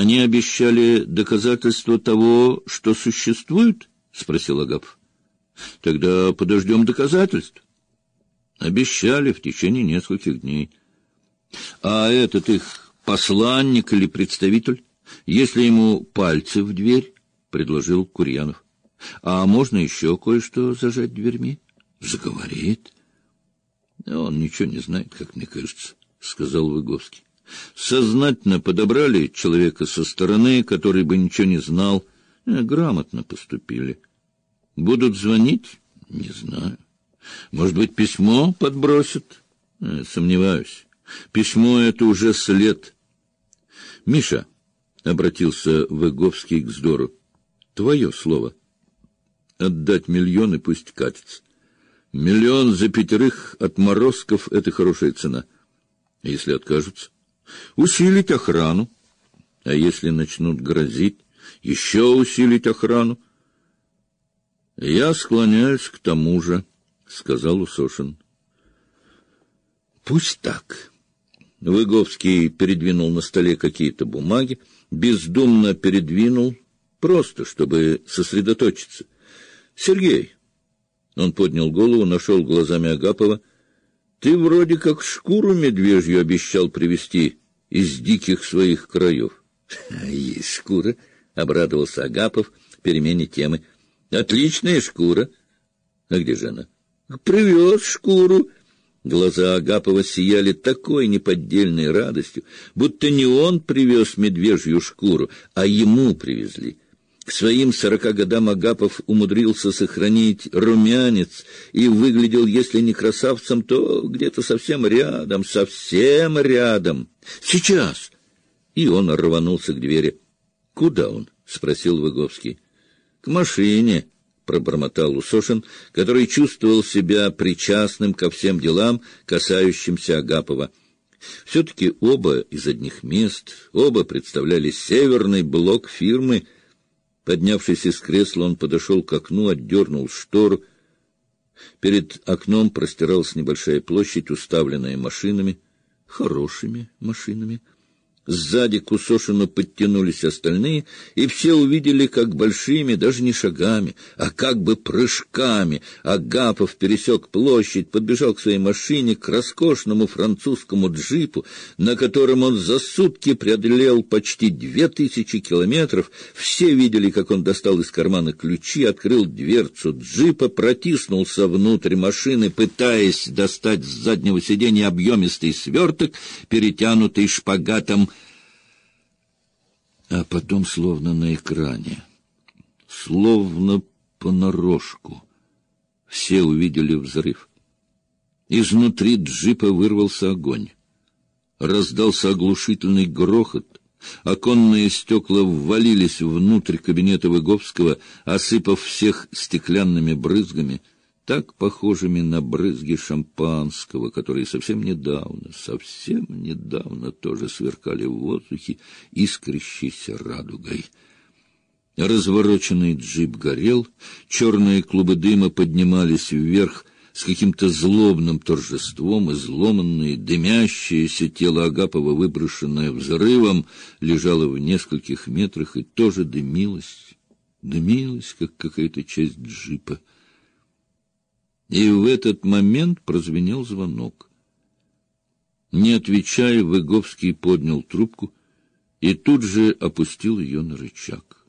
Они обещали доказательства того, что существует? — спросил Агапов. — Тогда подождем доказательств. Обещали в течение нескольких дней. А этот их посланник или представитель, если ему пальцы в дверь, — предложил Курьянов. — А можно еще кое-что зажать дверьми? — Заговорит. — Он ничего не знает, как мне кажется, — сказал Выговский. Сознательно подобрали человека со стороны, который бы ничего не знал. Грамотно поступили. Будут звонить? Не знаю. Может быть, письмо подбросят? Сомневаюсь. Письмо — это уже след. Миша, — обратился Выговский к Здору, — твое слово. Отдать миллион и пусть катится. 1 миллион за 5 отморозков — это хорошая цена. Если откажутся? Усилить охрану. А если начнут грозить, еще усилить охрану. — Я склоняюсь к тому же, — сказал Усошин. — Пусть так. Выговский передвинул на столе какие-то бумаги, бездумно передвинул, просто чтобы сосредоточиться. — Сергей, — он поднял голову, нашел глазами Агапова, — ты вроде как шкуру медвежью обещал привезти из диких своих краев. — Есть шкура, — обрадовался Агапов перемене темы. — Отличная шкура. — А где же она? — Привез шкуру. Глаза Агапова сияли такой неподдельной радостью, будто не он привез медвежью шкуру, а ему привезли. К своим 40 годам Агапов умудрился сохранить румянец и выглядел, если не красавцем, то где-то совсем рядом, совсем рядом. Сейчас! И он рванулся к двери. — Куда он? — спросил Выговский. — К машине, — пробормотал Усошин, который чувствовал себя причастным ко всем делам, касающимся Агапова. Все-таки оба из одних мест, оба представляли северный блок фирмы. Поднявшись из кресла, он подошел к окну, отдернул штору. Перед окном простиралась небольшая площадь, уставленная машинами, хорошими машинами. Сзади к Усошину подтянулись остальные, и все увидели, как большими, даже не шагами, а как бы прыжками, Агапов пересек площадь, подбежал к своей машине, к роскошному французскому джипу, на котором он за сутки преодолел почти 2000 километров. Все видели, как он достал из кармана ключи, открыл дверцу джипа, протиснулся внутрь машины, пытаясь достать с заднего сиденья объемистый сверток, перетянутый шпагатом. А потом, словно на экране, словно понарошку, все увидели взрыв. Изнутри джипа вырвался огонь. Раздался оглушительный грохот. Оконные стекла ввалились внутрь кабинета Выговского, осыпав всех стеклянными брызгами, так похожими на брызги шампанского, которые совсем недавно тоже сверкали в воздухе искрящейся радугой. Развороченный джип горел, черные клубы дыма поднимались вверх с каким-то злобным торжеством, изломанное, дымящееся тело Агапова, выброшенное взрывом, лежало в нескольких метрах и тоже дымилось, как какая-то часть джипа. И в этот момент прозвенел звонок. Не отвечая, Выговский поднял трубку и тут же опустил ее на рычаг.